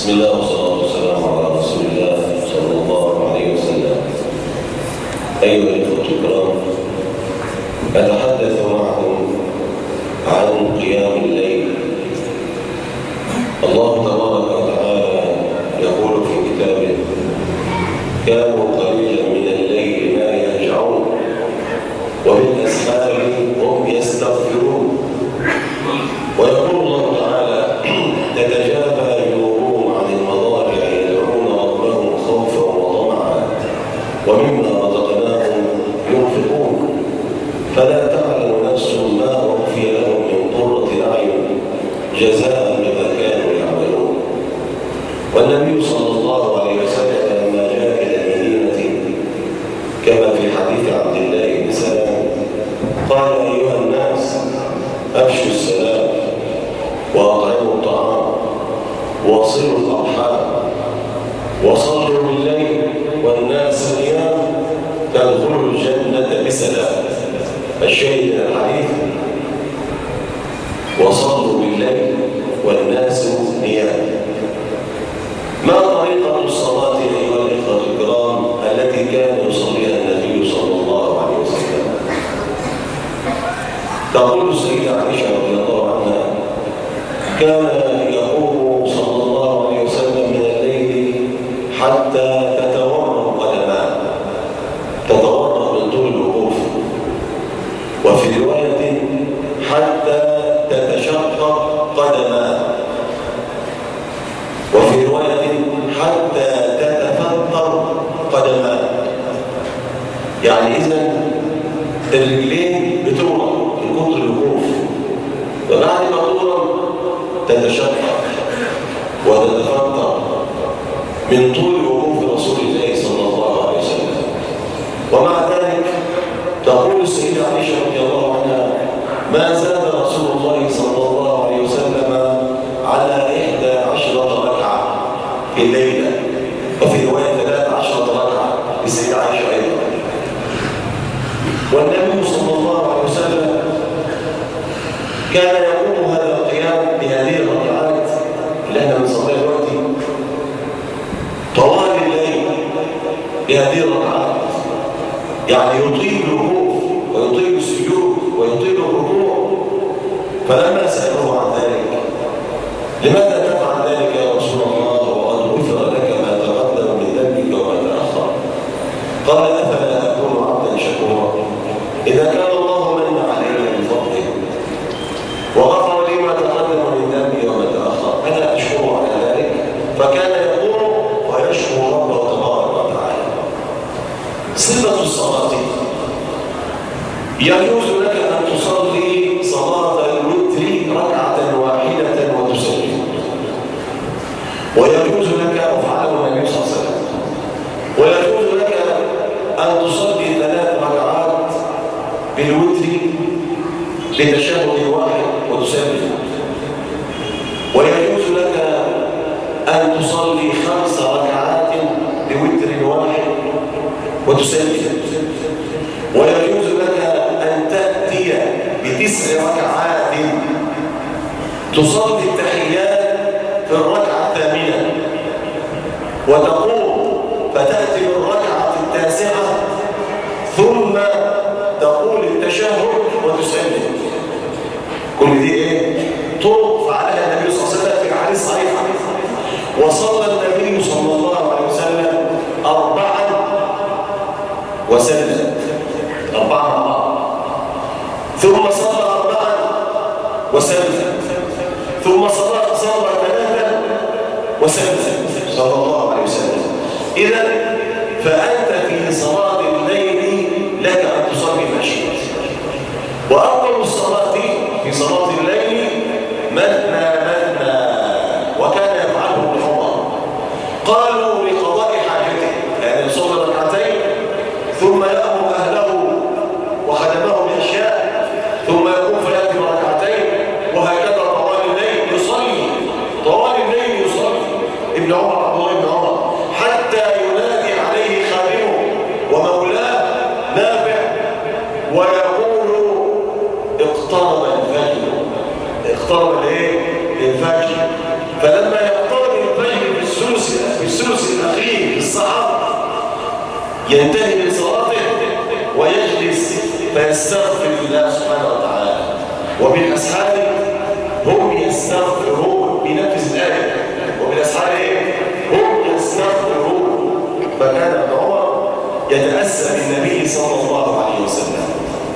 بسم الله والصلاة والسلام على رسول الله صلى الله عليه وسلم. أيها الأخوة الكرام، أتحدث معكم عن قيام الليل. الله تبارك وتعالى يقول في كتابه: كانوا قليلا من الليل ما يهجعون وبالأسحار هم يستغفرون. ويقول الله تعالى: تتجافى جنوبهم عن المضاجع يدعون ربهم خوفا وطمعا ومما رزقناهم ينفقون فلا تعلم نفس ما أخفي لهم من قرة أعين جزاء بما كانوا يعملون. والنبي صلى الله عليه وسلم لما جاء إلى المدينة كما في حديث عبد الله بن سلام قال: أيها الناس، أفشوا السلام وأطعموا الطعام وصلوا الأرحام وصلوا بالليل والناس نيام تدخلوا الجنة بسلام. الشيء من الحديث: وصلوا بالليل والناس نيام. ما طريقة الصلاة أيها الإخوة الكرام التي كان يصليها النبي صلى الله عليه وسلم؟ تقول السيدة عائشة رضي الله عنها: كان يقوم صلى الله عليه وسلم من الليل حتى تتورم قدماه، تتورم من طول الوقوف، وفي رواية حتى تتشقق قدماه، وفي رواية حتى تتفطر قدماه. يعني إذن الرجلين بتورم من كتر الوقوف، وبعد ما تورم تتشقق وتتفطر من طول وقوف رسول الله صلى الله عليه وسلم. ومع ذلك تقول السيدة عائشة رضي الله عنها: ما زاد رسول الله صلى الله عليه وسلم على 11 ركعة في الليلة، وفي رواية 13 ركعة للسيدة عائشة أيضا. والنبي صلى الله عليه وسلم كان يقوم هذا القيام بهذه الركعات اللي احنا بنصليها دلوقتي طوال الليل بهذه الركعات، يعني يطيل الوقوف ويطيل السجود ويطيل الركوع. فلما سألوه عن ذلك: لماذا تفعل ذلك يا رسول الله وقد غفر لك ما تقدم من ذنبك وما تأخر؟ قال: أفلا أكون عبدا شكورا إذا كان الله من علي بفضله وغفر لي ما تقدم من ذنبي وما تأخر، أنا أشكر على ذلك. فكان يقوم ويشكر ربه تبارك وتعالى. صفة الصلاة: يجوز لك أن تصلي صلاة الوتر ركعة واحدة وتسلم، ويجوز لك، وفعله النبي صلى الله عليه وسلم، ويجوز لك أن تصلي 3 ركعات بالوتر بتشهد واحد وتسلم، ويجوز لك أن تصلي 5 ركعات بوتر واحد وتسلم، ويجوز لك أن تأتي ب9 ركعات تصلي التحيات في الركعة الثامنة وتقوم فتأتي بالركعة التاسعة ثم تقول التشهد وتسلم. كل دي ايه؟ طرق فعلها النبي صلى الله عليه وسلم في الحديث الصحيح. وصلى النبي صلى الله عليه وسلم 4 وسلم 4 ثم صلى 4 وسلم ثم صلى 3 وسلم صلى الله عليه وسلم. إذا فأنت في صلاة الليل لك أن تصلي ما شئت. وأول الصلاة في صلاة الليل مثنى مثنى، وكان يفعله ابن عمر. قالوا لقضاء حاجته، يعني يصلي 2 ثم يأمر أهله وخدمه بأشياء ثم يقوم فيأتي 2 وهكذا طوال الليل يصلي، طوال الليل يصلي ابن عمر، عبد الله بن عمر، حتى ينادي عليه خادمه ومولاه نافع ويقول: اقترب الفجر. اقترب الايه؟ الفجر. فلما يقترب الفجر ينتهي من صلاته ويجلس فيستغفر الله سبحانه وتعالى، وبالأسحار هم يستغفرون بنفس الآية، وبالأسحار هم يستغفرون. فكان ابن عمر يتأسى بالنبي صلى الله عليه وسلم.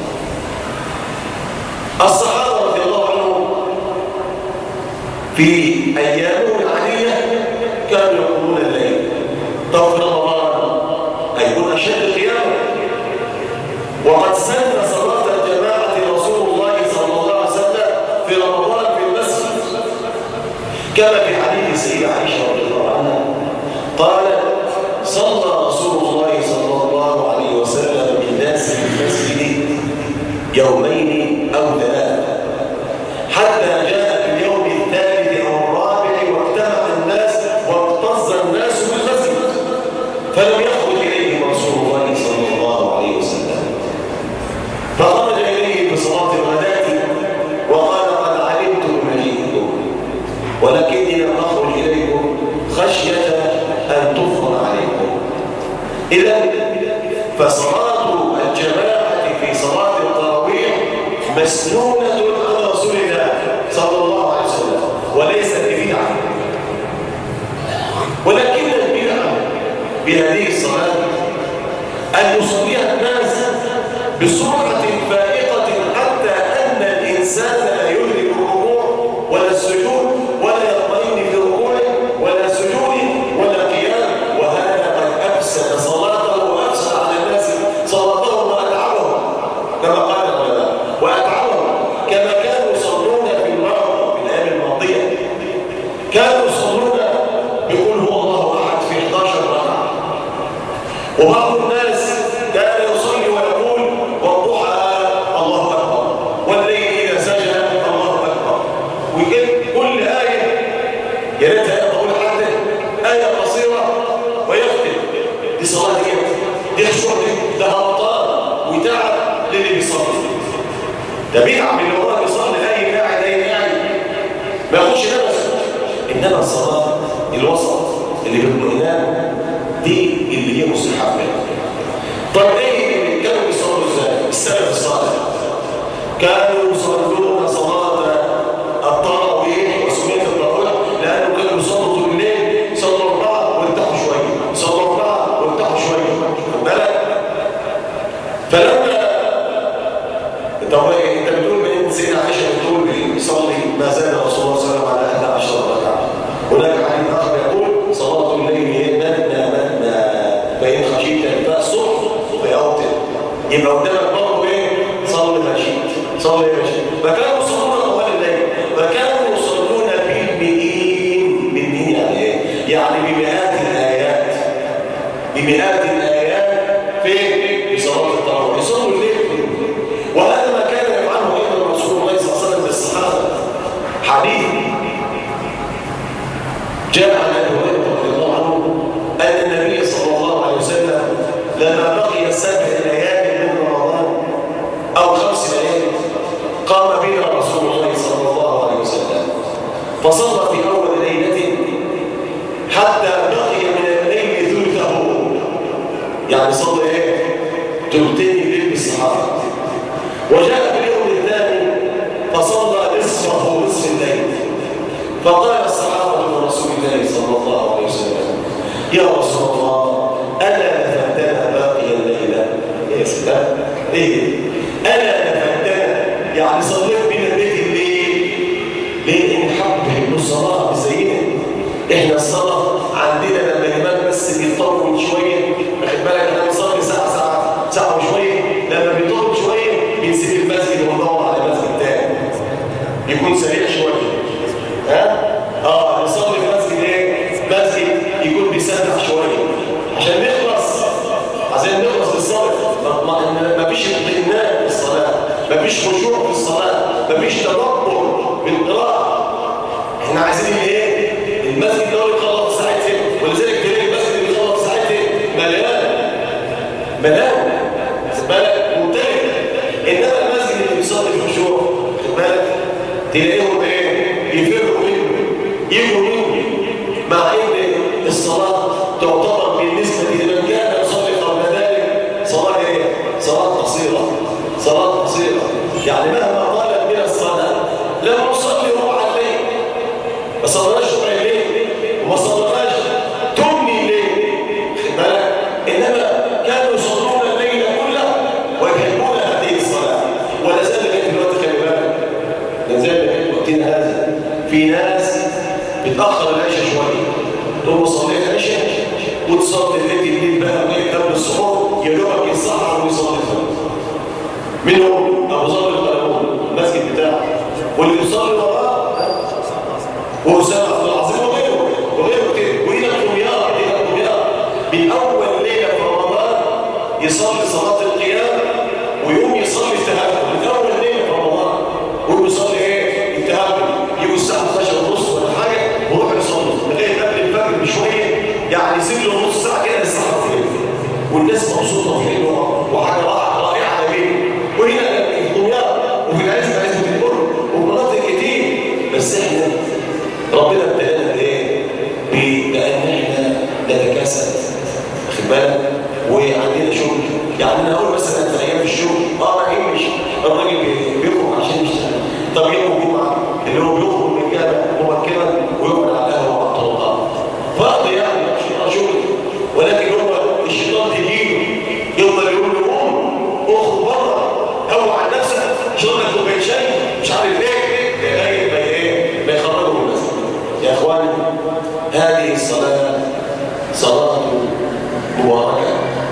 الصحابة رضي الله عنهم في أيامهم العادية كانوا يقومون الليل. طب في رمضان هيكون أشد قياما، وقد سن صلاة الجماعة رسول الله صلى الله عليه وسلم في رمضان في المسجد، كما في حديث سيدة عائشة رضي الله عنها قالت: صلى رسول الله صلى الله عليه وسلم بالناس في المسجد يومين أو ثلاثة، حتى جاء في اليوم الثالث أو الرابع واجتمع الناس واكتظ الناس بالمسجد، فلم يخرج إليهم رسول الله صلى الله عليه وسلم، فخرج إليه بصلاة الغداة وقال: قد علمت بمجيئكم ولكني لم أخرج إليكم خشية أن تفرض عليكم. إذن فصلاة الجماعة في صلاة التراويح مسنونة عن رسول الله صلى الله عليه وسلم، وليست بدعة. ولكن البدعة بهذه الصلاة أن يصليها الناس بسرعة فائقة حتى أن الإنسان لا يدرك الركوع ولا السجود ولا يطمئن في ركوعه ولا سجوده ولا قيام، وهذا قد أفسد صلاته وأفسد على الناس صلاتهم وأتعبهم كما قال العلماء، وأتعبهم كما كانوا يصلون في الأيام الماضية، كانوا يصلون بقول هو الله أحد في 11 ركعة، وبعض الناس كان يصلي ويقول والضحى الله أكبر والليل إذا سجى الله أكبر، ويجيب كل آية يا ريت آية طويلة حتى آية قصيرة ويختم. دي صلاة دي خشوع، ده هبطان وتعب للي بيصلي، ده بيتعب من اللي هو بيصلي آية قاعد آية قاعد ما ياخدش نفسه. إنما الصلاة الوسط اللي بالاطمئنان دي اللي هي مستحبة. طب ايه كانوا بيصلوا ازاي؟ السلف الصالح كانوا يصلون صلاة التراويح، وسميت التراويح لأنهم كانوا يصلوا طول الليل، صلوا 4 وارتاحوا شوية، صلوا 4 وارتاحوا شوية، خد بالك؟ فلما انت بتقول من سيدنا عائشة بتقول بيصلي ما زال رسول الله صلى الله عليه وسلم على 11 ركعة. هناك حديث آخر يقول صلاة الليل مثنى فإن خشيت فأصبح فأوتر. يبقى قدامك برضه ايه؟ صلي ما شئت، صلي ما شئت. فكانوا يصلون طوال الليل، فكانوا يصلون بالمئين يعني ايه؟ يعني بمئات الآيات، بمئات الآيات في صلاة التراويح، يصلوا الليل. وهذا ما كان يفعله ايضا رسول الله صلى الله عليه وسلم بالصحابة. حديث جاء عن ابي هريره رضي الله عنه ان النبي صلى الله عليه وسلم لما بقي 7 ليال من رمضان او 5 ليال قام بنا رسول الله صلى الله عليه وسلم فصلى في اول ليله حتى بقي من الليل ثلثه، يعني صلى ايه؟ ثلثين الليل بالصحابه. وجاء في اليوم الثاني فصلى نصفه، نصف الليل. فقال الصحابة لرسول الله صلى الله عليه وسلم: يا رسول الله ألا نفدنا باقي الليلة؟ يا سلام، إيه؟ ألا نفدنا يعني صليت بنا بيت الليل، ليه؟ إن حب الصلاة بزينا. إحنا الصلاة عندنا لما الإمام بس بيطول شوية، واخد بالك؟ إحنا بنصلي ساعة وشوية، لما بيطول شوية بنسيب المسجد وندور على مسجد تاني يكون سريع شوية. نصلي في مسجد ايه؟ مسجد يكون بيسرع شويه عشان نخلص، عشان نخلص للصلاه. ما فيش اطمئنان في الصلاه، ما فيش خشوع في الصلاه، ما فيش تدبر في القراءه. احنا عايزين ايه؟ المسجد ده يخلص ساعتين، ولذلك تلاقي المسجد اللي يخلص ساعتين مليان خد بالك ممتلئ. انما المسجد اللي بيصلي في خشوع خد بالك تلاقيهم ايه؟ يفرقوا منه، يجوا منه، مع ان الصلاه تعتبر بالنسبه لمن كان يصلي قبل ذلك تقوم صليت العشاء وتصلي الليل بقى قبل السحور يا دوبك يصحى ويصلي الفجر. منهم ابو ذر القيرواني المسجد بتاعه واللي بيصلي وراه واسامه عبد العظيم وغيره كتير. وهنا الدمياط من اول ليله في رمضان يصلي صلاه القيام ويقوم يصلي التهجد من اول ليله في رمضان. ويقوم يصلي ايه؟ التهجد. يجوا الساعه 12:30 ولا حاجه ويروح يصلي لغايه قبل الفجر بشويه، يعني يسيب له نص ساعه كده للساعه 2 والناس مبسوطه وحلوه وحاجه رائعه جميله. وهنا الدمياط وفي العزبه عزبه البر ومناطق كتير. بس احنا ربنا ابتلانا بايه؟ بان احنا نتكاسل، واخد بالك؟ وعندنا شغل. يعني انا اقول مثلا في ايام الشغل رايحين مش الراجل بيخرج عشان يشتغل. طب يوم الجمعه اللي هو بيخرج من الجامع مبكرا ويقعد على القهوه على الطرقات فاضي يعني مش شغل. ولكن هو الشيطان تجيله يفضل يقول له قوم اخرج بره هو عن نفسك شغلك كوبايه شاي مش عارف ايه لغايه ما ايه ما يخرجه من المسجد. يا اخواني هذه الصلاه صلاه مباركه.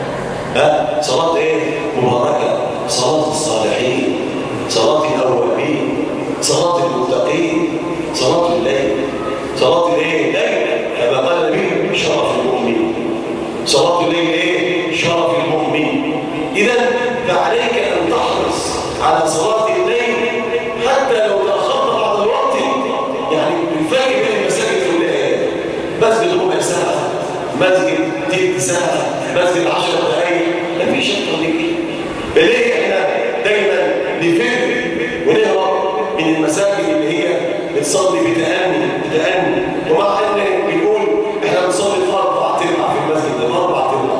صلاه ايه؟ مباركه. صلاه الصالحين، صلاه الاوابين، صلاه المتقين، صلاه الليل. صلاه الليل ليله كما قال النبي شرف المؤمن. صلاه الليل ايه؟ شرف المؤمن. اذا فعليك ان تحرص على صلاه الليل حتى لو تاخرت بعض الوقت. يعني الفرق بين المساجد كلها ايه؟ مسجد ربع ساعه، مسجد تلت ساعه، مسجد 10 دقائق، مفيش اكتر من كده. ليه احنا دايما نفر ونهرب من المساجد اللي هي بتصلي بتأني ومع ان بنقول احنا بنصلي في 4 تربع في المسجد ده 4 تربع.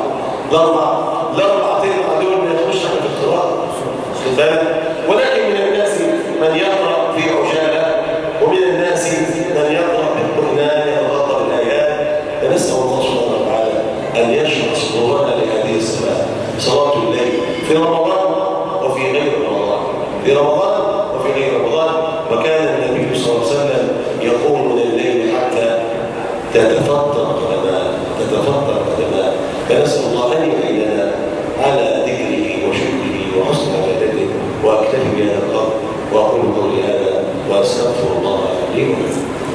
الاربع تربع دول ما يخش على القراءه، خد بالك؟ ولكن من الناس من يقرا في عجاله ومن الناس من يقرا بالقران يتغطى بالايات. فنسال الله سبحانه وتعالى ان يشرح صدورنا لهذه الصلاه، صلاه الليل في رمضان وفي غير رمضان، في رمضان وفي غير رمضان. وكان النبي صلى الله عليه وسلم يقوم من الليل حتى تتفطر قدماه. فنسال الله ان يعيننا على ذكره وشكره وحسن عبادته. واكتفي بهذا القدر واقول قولي هذا واستغفر الله لي ولكم.